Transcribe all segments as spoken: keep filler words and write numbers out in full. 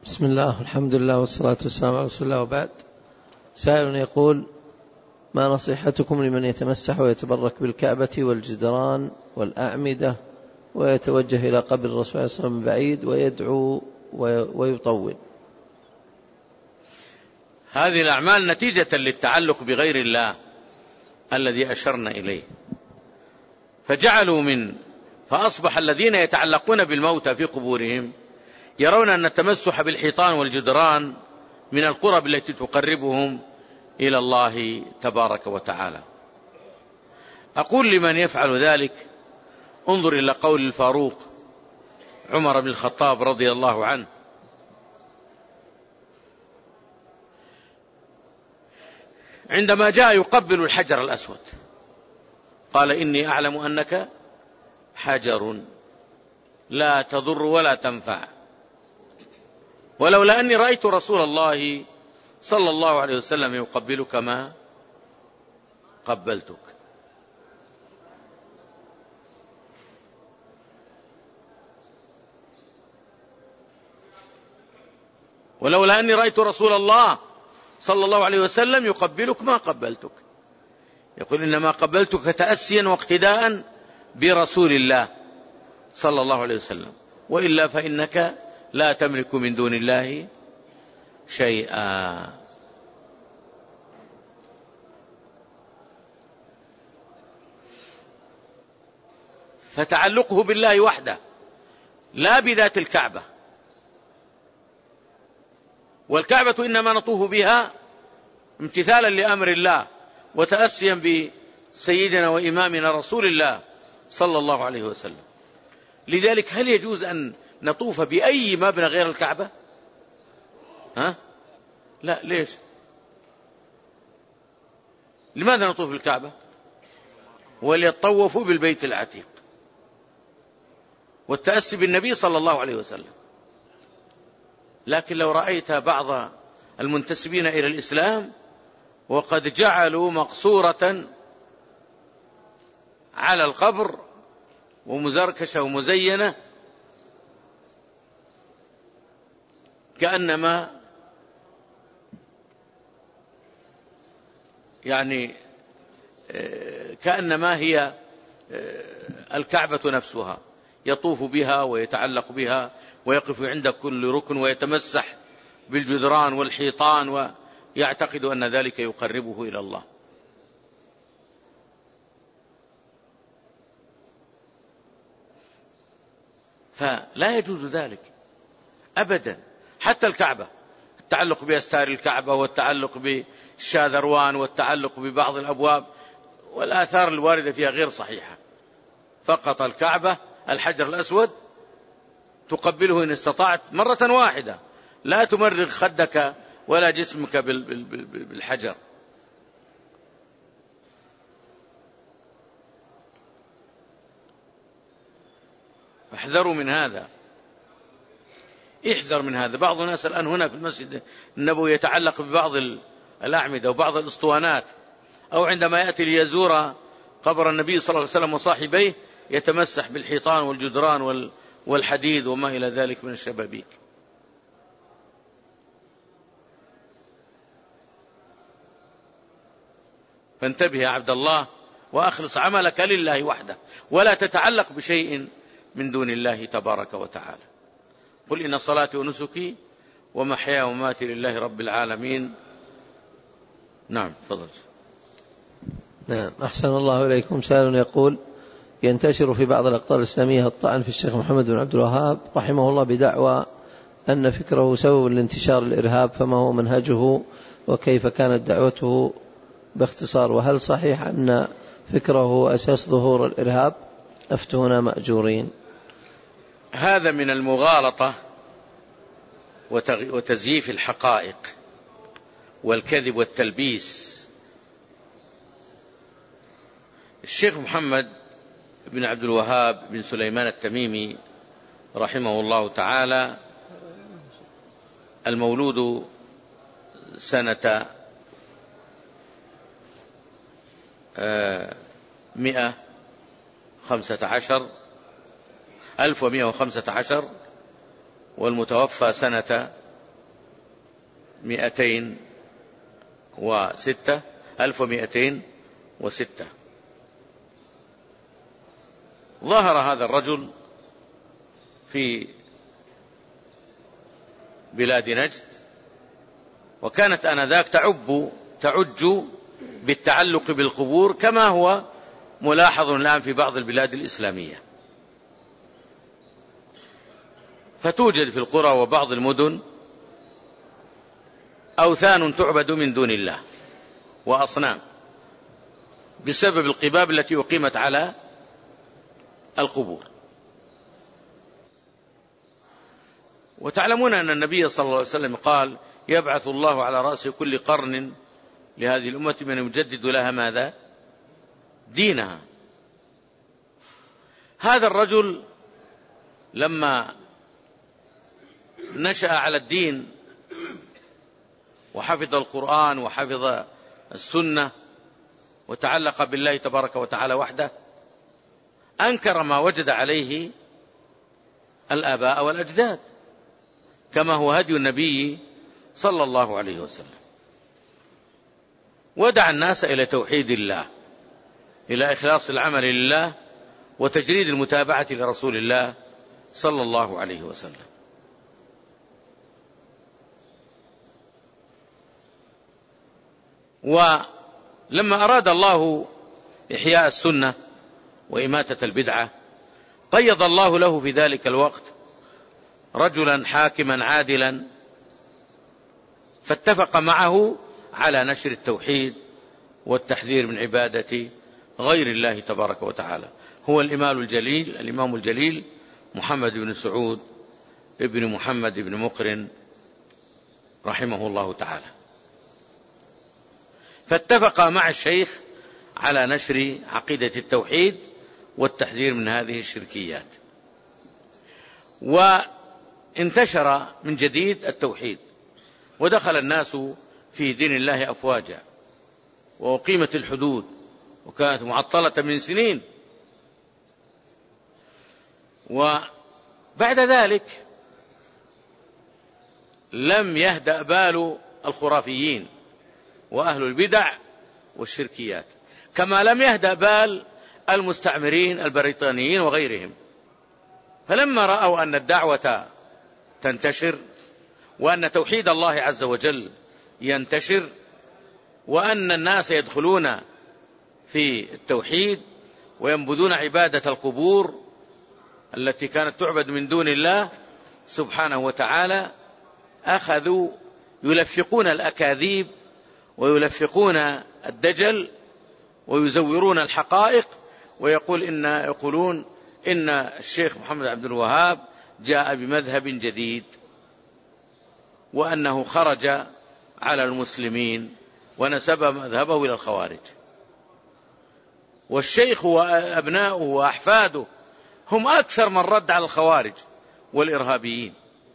بسم الله والحمد لله والصلاة والسلام على رسول الله، وبعد. سائل يقول: ما نصيحتكم لمن يتمسح ويتبرك بالكعبة والجدران والأعمدة ويتوجه إلى قبر الرسول صلى الله عليه وسلم بعيد ويدعو ويطول؟ هذه الأعمال نتيجة للتعلق بغير الله الذي أشرنا إليه، فجعلوا من فأصبح الذين يتعلقون بالموتى في قبورهم يرون أن التمسح بالحيطان والجدران من القرب التي تقربهم إلى الله تبارك وتعالى. أقول لمن يفعل ذلك: انظر إلى قول الفاروق عمر بن الخطاب رضي الله عنه: عندما جاء يقبل الحجر الأسود قال: إني أعلم أنك حجر لا تضر ولا تنفع، ولولا أني رأيت رسول الله صلى الله عليه وسلم يقبلك ما قبلتك. ولولا أني رأيت رسول الله صلى الله عليه وسلم يقبلك ما قبلتك. يقول: إنما قبلتك تأسيا واقتداء برسول الله صلى الله عليه وسلم، وإلا فإنك لا تملك من دون الله شيئا. فتعلقه بالله وحده لا بذات الكعبة، والكعبة إنما نطوف بها امتثالا لأمر الله وتأسيا بسيدنا وإمامنا رسول الله صلى الله عليه وسلم. لذلك هل يجوز أن نطوف بأي مبنى غير الكعبة؟ ها؟ لا. ليش؟ لماذا نطوف بالكعبة؟ وليطوفوا بالبيت العتيق، والتأسي بالنبي صلى الله عليه وسلم. لكن لو رأيت بعض المنتسبين إلى الإسلام وقد جعلوا مقصورة على القبر ومزركشة ومزينة كأنما يعني كأنما هي الكعبة نفسها، يطوف بها ويتعلق بها ويقف عند كل ركن ويتمسح بالجدران والحيطان ويعتقد أن ذلك يقربه إلى الله. فلا يجوز ذلك أبدا. حتى الكعبة، التعلق بأستار الكعبة والتعلق بالشاذروان والتعلق ببعض الأبواب والآثار الواردة فيها غير صحيحة. فقط الكعبة الحجر الأسود تقبله إن استطعت مرة واحدة، لا تمرغ خدك ولا جسمك بالحجر. احذروا من هذا، احذر من هذا. بعض الناس الآن هنا في المسجد النبوي يتعلق ببعض الأعمدة وبعض الأسطوانات، أو عندما يأتي ليزور قبر النبي صلى الله عليه وسلم وصاحبيه يتمسح بالحيطان والجدران والحديد وما إلى ذلك من الشبابيك. فانتبه يا عبد الله وأخلص عملك لله وحده، ولا تتعلق بشيء من دون الله تبارك وتعالى. قل إن صلاتي ونسكي ومحياي ومماتي لله رب العالمين. نعم، تفضل. نعم، أحسن الله إليكم. سائل يقول: ينتشر في بعض الأقطار الإسلامية الطعن في الشيخ محمد بن عبد الوهاب رحمه الله بدعوى أن فكره سبب لانتشار الإرهاب، فما هو منهجه وكيف كانت دعوته باختصار؟ وهل صحيح أن فكره أساس ظهور الإرهاب؟ أفتونا مأجورين. هذا من المغالطة وتزييف الحقائق والكذب والتلبيس. الشيخ محمد بن عبد الوهاب بن سليمان التميمي رحمه الله تعالى المولود سنة مئة خمسة عشر ألف ومئة وخمسة عشر، والمتوفى سنة مئتين وستة ألف ومئتين وستة. ظهر هذا الرجل في بلاد نجد، وكانت آنذاك تعب تعج بالتعلق بالقبور كما هو ملاحظ الآن في بعض البلاد الإسلامية. فتوجد في القرى وبعض المدن أوثان تعبد من دون الله وأصنام بسبب القباب التي أقيمت على القبور. وتعلمون أن النبي صلى الله عليه وسلم قال: يبعث الله على رأس كل قرن لهذه الأمة من يجدد لها ماذا؟ دينها. هذا الرجل لما نشأ على الدين وحفظ القرآن وحفظ السنة وتعلق بالله تبارك وتعالى وحده، أنكر ما وجد عليه الآباء والأجداد كما هو هدي النبي صلى الله عليه وسلم، ودعا الناس إلى توحيد الله، إلى إخلاص العمل لله وتجريد المتابعة لرسول الله صلى الله عليه وسلم. ولما أراد الله إحياء السنة وإماتة البدعة قيض الله له في ذلك الوقت رجلا حاكما عادلا، فاتفق معه على نشر التوحيد والتحذير من عبادة غير الله تبارك وتعالى. هو الإمام الجليل الإمام الجليل محمد بن سعود ابن محمد بن مقرن رحمه الله تعالى. فاتفق مع الشيخ على نشر عقيدة التوحيد والتحذير من هذه الشركيات، وانتشر من جديد التوحيد، ودخل الناس في دين الله أفواجا، وأقيمت الحدود وكانت معطلة من سنين. وبعد ذلك لم يهدأ بال الخرافيين وأهل البدع والشركيات، كما لم يهدأ بال المستعمرين البريطانيين وغيرهم. فلما رأوا أن الدعوة تنتشر، وأن توحيد الله عز وجل ينتشر، وأن الناس يدخلون في التوحيد وينبذون عبادة القبور التي كانت تعبد من دون الله سبحانه وتعالى، أخذوا يلفقون الأكاذيب ويلفقون الدجل ويزورون الحقائق، ويقول إن يقولون إن الشيخ محمد عبد الوهاب جاء بمذهب جديد، وأنه خرج على المسلمين ونسب مذهبه إلى الخوارج. والشيخ وأبناؤه وأحفاده هم أكثر من رد على الخوارج والإرهابيين،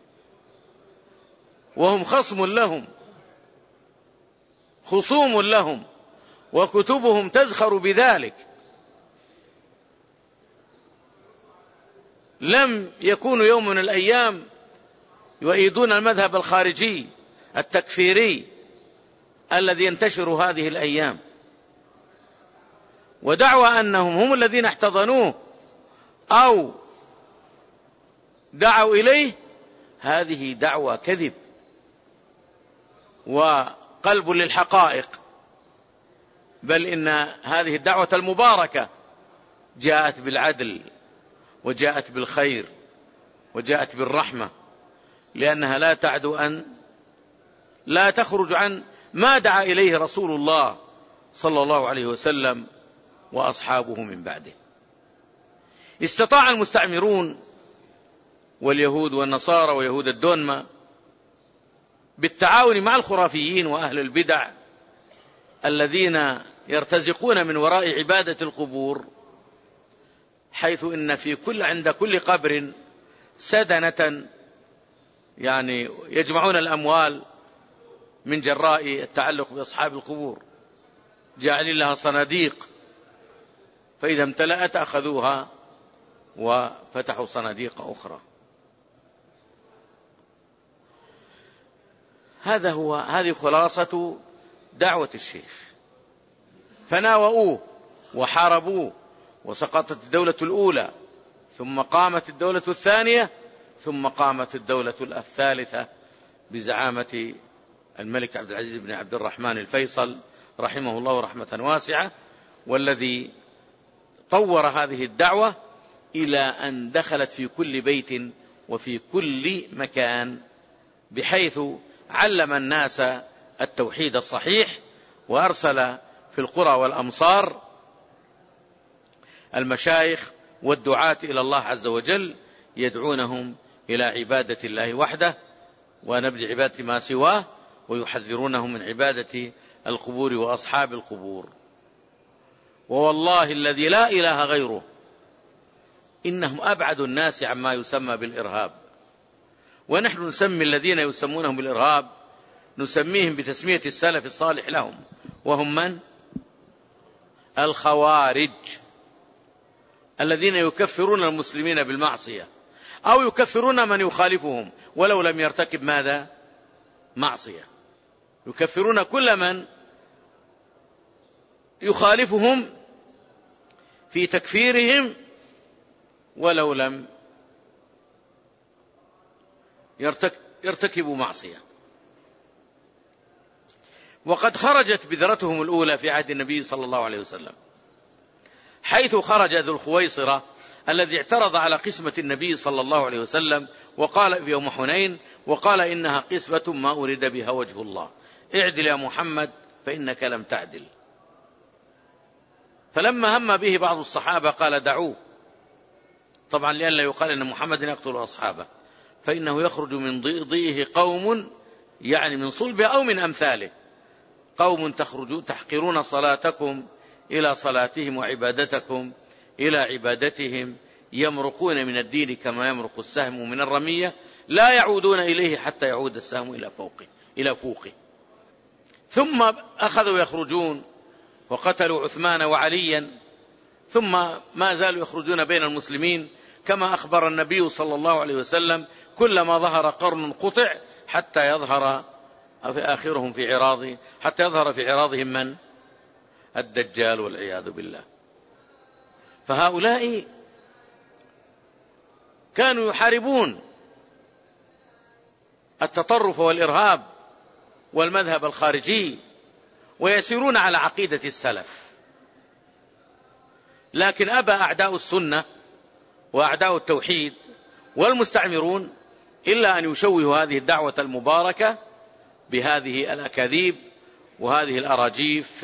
وهم خصم لهم خصوم لهم، وكتبهم تزخر بذلك. لم يكونوا يوم من الأيام يؤيدون المذهب الخارجي التكفيري الذي ينتشر هذه الأيام، ودعوى أنهم هم الذين احتضنوه أو دعوا إليه، هذه دعوى كذب وقلب للحقائق. بل إن هذه الدعوة المباركة جاءت بالعدل وجاءت بالخير وجاءت بالرحمة، لأنها لا تعدو أن لا تخرج عن ما دعا إليه رسول الله صلى الله عليه وسلم وأصحابه من بعده. استطاع المستعمرون واليهود والنصارى ويهود الدنما بالتعاون مع الخرافيين وأهل البدع الذين يرتزقون من وراء عبادة القبور، حيث إن في كل عند كل قبر سدنة، يعني يجمعون الأموال من جراء التعلق بأصحاب القبور، جاعلين لها صناديق، فإذا امتلأت أخذوها وفتحوا صناديق أخرى. هذا هو هذه خلاصة دعوة الشيخ. فناوؤوه وحاربوه، وسقطت الدولة الأولى، ثم قامت الدولة الثانية، ثم قامت الدولة الثالثة بزعامة الملك عبد العزيز بن عبد الرحمن الفيصل رحمه الله رحمة واسعة، والذي طور هذه الدعوة إلى أن دخلت في كل بيت وفي كل مكان، بحيث علم الناس التوحيد الصحيح، وأرسل في القرى والأمصار المشايخ والدعاة إلى الله عز وجل يدعونهم إلى عبادة الله وحده ونبذ عبادة ما سواه، ويحذرونهم من عبادة القبور وأصحاب القبور. ووالله الذي لا إله غيره إنهم أبعد الناس عما يسمى بالإرهاب. ونحن نسمي الذين يسمونهم بالإرهاب نسميهم بتسمية السلف الصالح لهم، وهم من؟ الخوارج، الذين يكفرون المسلمين بالمعصية أو يكفرون من يخالفهم ولو لم يرتكب ماذا؟ معصية. يكفرون كل من يخالفهم في تكفيرهم ولو لم يرتكبوا معصية. وقد خرجت بذرتهم الأولى في عهد النبي صلى الله عليه وسلم، حيث خرج ذو الخويصرة الذي اعترض على قسمة النبي صلى الله عليه وسلم وقال في يوم حنين، وقال إنها قسمة ما أريد بها وجه الله، اعدل يا محمد فإنك لم تعدل. فلما هم به بعض الصحابة قال دعوه، طبعا لأن لا يقال أن محمد يقتل أصحابه، فإنه يخرج من ضيئه قوم، يعني من صلبه أو من أمثاله، قوم تخرجون تحقرون صلاتكم إلى صلاتهم وعبادتكم إلى عبادتهم، يمرقون من الدين كما يمرق السهم من الرمية، لا يعودون إليه حتى يعود السهم إلى فوقه إلى فوقه. ثم أخذوا يخرجون وقتلوا عثمان وعليا، ثم ما زالوا يخرجون بين المسلمين، كما أخبر النبي صلى الله عليه وسلم كلما ظهر قرن قطع حتى يظهر في آخرهم في عراضه حتى يظهر في عراضهم من؟ الدجال والعياذ بالله. فهؤلاء كانوا يحاربون التطرف والإرهاب والمذهب الخارجي، ويسيرون على عقيدة السلف، لكن أبى أعداء السنة وأعداء التوحيد والمستعمرون إلا أن يشوهوا هذه الدعوة المباركة بهذه الأكاذيب وهذه الأراجيف.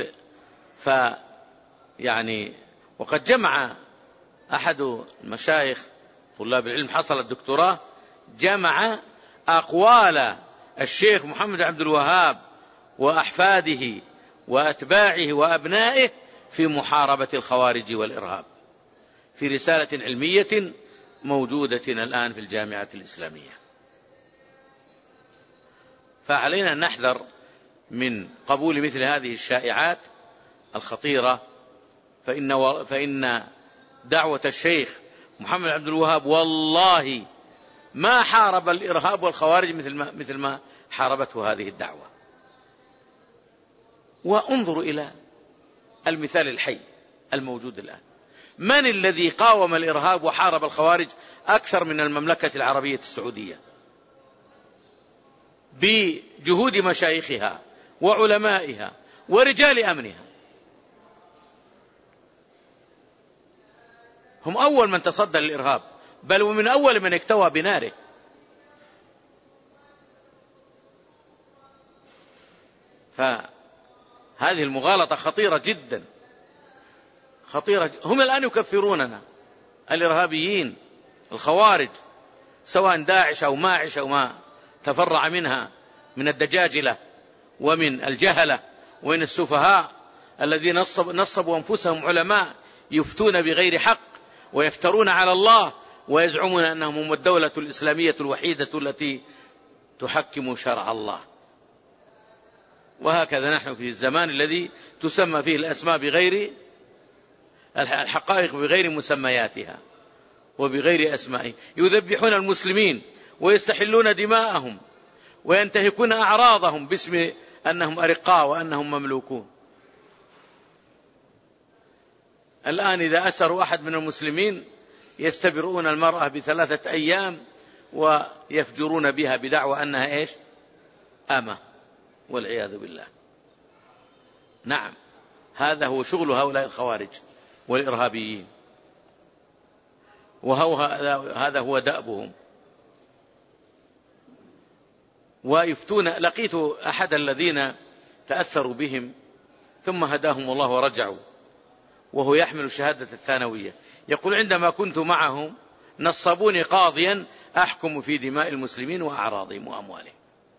فيعني وقد جمع أحد المشايخ طلاب العلم حصل الدكتوراه، جمع أقوال الشيخ محمد عبد الوهاب وأحفاده وأتباعه وأبنائه في محاربة الخوارج والإرهاب في رسالة علمية موجودة الآن في الجامعة الإسلامية. فعلينا أن نحذر من قبول مثل هذه الشائعات الخطيرة، فإن, فإن دعوة الشيخ محمد عبد الوهاب والله ما حارب الإرهاب والخوارج مثل ما, مثل ما حاربته هذه الدعوة. وانظروا إلى المثال الحي الموجود الآن، من الذي قاوم الإرهاب وحارب الخوارج أكثر من المملكة العربية السعودية بجهود مشايخها وعلمائها ورجال أمنها؟ هم أول من تصدى للإرهاب، بل ومن أول من اكتوى بناره. فهذه المغالطة خطيرة جدا، خطيرة. هم الآن يكفروننا الإرهابيين الخوارج، سواء داعش أو ماعش أو ما تفرع منها من الدجاجلة ومن الجهلة ومن السفهاء الذين نصب نصبوا أنفسهم علماء يفتون بغير حق ويفترون على الله ويزعمون أنهم هم الدولة الإسلامية الوحيدة التي تحكم شرع الله. وهكذا نحن في الزمان الذي تسمى فيه الأسماء بغير الحقائق، بغير مسمياتها وبغير أسمائها، يذبحون المسلمين ويستحلون دماءهم وينتهكون أعراضهم باسم أنهم أرقاء وأنهم مملوكون. الآن إذا أسروا أحد من المسلمين يستبرؤون المرأة بثلاثة أيام ويفجرون بها بدعوى أنها إيش؟ أمة، والعياذ بالله. نعم، هذا هو شغل هؤلاء الخوارج والإرهابيين، وهذا هو دأبهم. ويفتون. لقيت أحد الذين تأثروا بهم ثم هداهم الله ورجعوا، وهو يحمل شهادة الثانوية، يقول: عندما كنت معهم نصبوني قاضيا أحكم في دماء المسلمين وأعراضهم وأموالهم.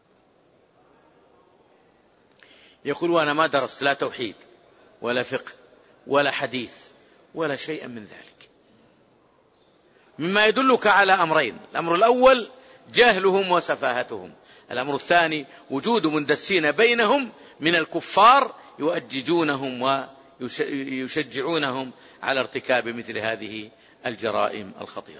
يقول: وأنا ما درست لا توحيد ولا فقه ولا حديث ولا شيء من ذلك، مما يدلك على أمرين: الأمر الأول جهلهم وسفاهتهم، الأمر الثاني وجود مندسين بينهم من الكفار يؤججونهم ويشجعونهم على ارتكاب مثل هذه الجرائم الخطيرة،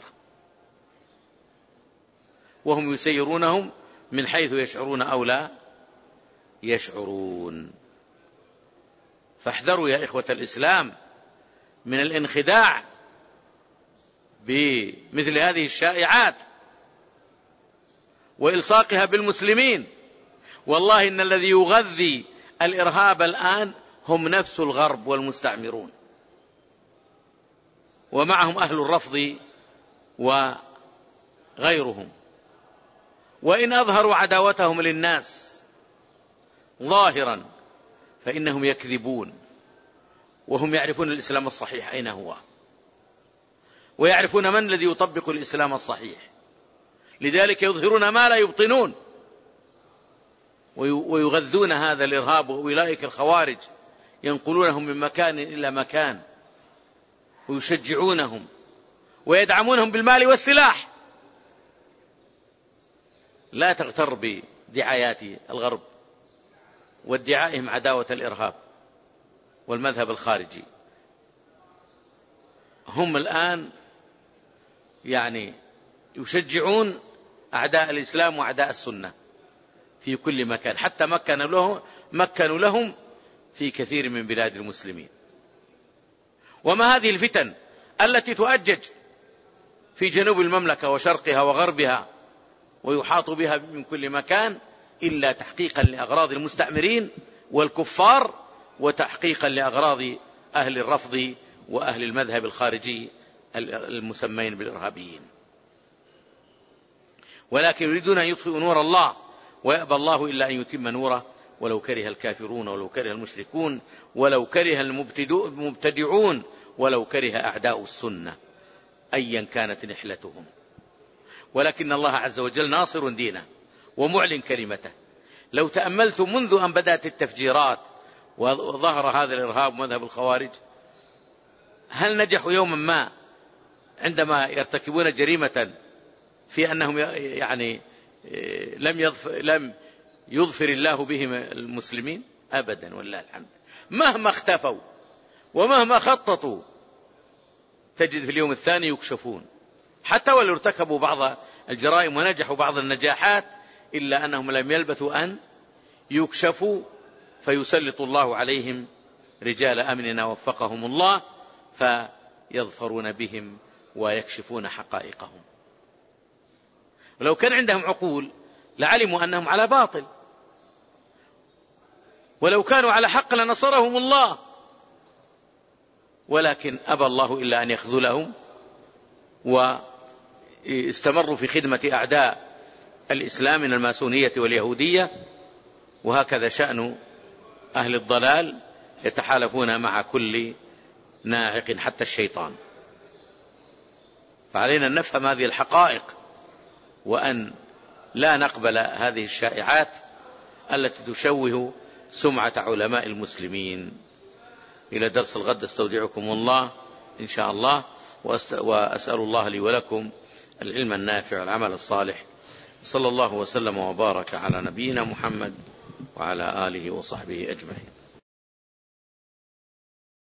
وهم يسيرونهم من حيث يشعرون أو لا يشعرون. فاحذروا يا إخوة الإسلام من الانخداع بمثل هذه الشائعات وإلصاقها بالمسلمين. والله إن الذي يغذي الإرهاب الآن هم نفس الغرب والمستعمرون، ومعهم أهل الرفض وغيرهم. وإن أظهروا عداوتهم للناس ظاهرا فإنهم يكذبون، وهم يعرفون الإسلام الصحيح أين هو، ويعرفون من الذي يطبق الإسلام الصحيح، لذلك يظهرون ما لا يبطنون، ويغذون هذا الإرهاب. وأولئك الخوارج ينقلونهم من مكان إلى مكان ويشجعونهم ويدعمونهم بالمال والسلاح. لا تغتر بدعايات الغرب وادعائهم عداوة الإرهاب والمذهب الخارجي. هم الآن يعني يشجعون أعداء الإسلام وأعداء السنة في كل مكان، حتى مكنوا له مكنوا لهم في كثير من بلاد المسلمين. وما هذه الفتن التي تؤجج في جنوب المملكة وشرقها وغربها ويحاط بها من كل مكان إلا تحقيقا لأغراض المستعمرين والكفار، وتحقيقا لأغراض أهل الرفض وأهل المذهب الخارجي المسمين بالإرهابيين. ولكن يريدون أن يطفئوا نور الله، ويأبى الله إلا أن يتم نوره ولو كره الكافرون ولو كره المشركون ولو كره المبتدعون ولو كره أعداء السنة أيا كانت نحلتهم. ولكن الله عز وجل ناصر دينه ومعلن كلمته. لو تأملت منذ أن بدأت التفجيرات وظهر هذا الإرهاب ومذهب الخوارج، هل نجحوا يوما ما عندما يرتكبون جريمة في أنهم يعني لم يظفر, لم يظفر الله بهم المسلمين؟ أبدا والله الحمد. مهما اختفوا ومهما خططوا تجد في اليوم الثاني يكشفون، حتى ولو ارتكبوا بعض الجرائم ونجحوا بعض النجاحات إلا أنهم لم يلبثوا أن يكشفوا، فيسلط الله عليهم رجال أمننا وفقهم الله فيظفرون بهم ويكشفون حقائقهم. ولو كان عندهم عقول لعلموا أنهم على باطل، ولو كانوا على حق لنصرهم الله، ولكن أبى الله إلا أن يخذلهم، واستمروا في خدمة أعداء الإسلام من الماسونية واليهودية. وهكذا شأن أهل الضلال، يتحالفون مع كل ناعق حتى الشيطان. فعلينا أن نفهم هذه الحقائق، وأن لا نقبل هذه الشائعات التي تشوه سمعة علماء المسلمين. إلى درس الغد استودعكم الله إن شاء الله، وأسأل الله لي ولكم العلم النافع والعمل الصالح. صلى الله وسلم وبارك على نبينا محمد وعلى آله وصحبه أجمعين.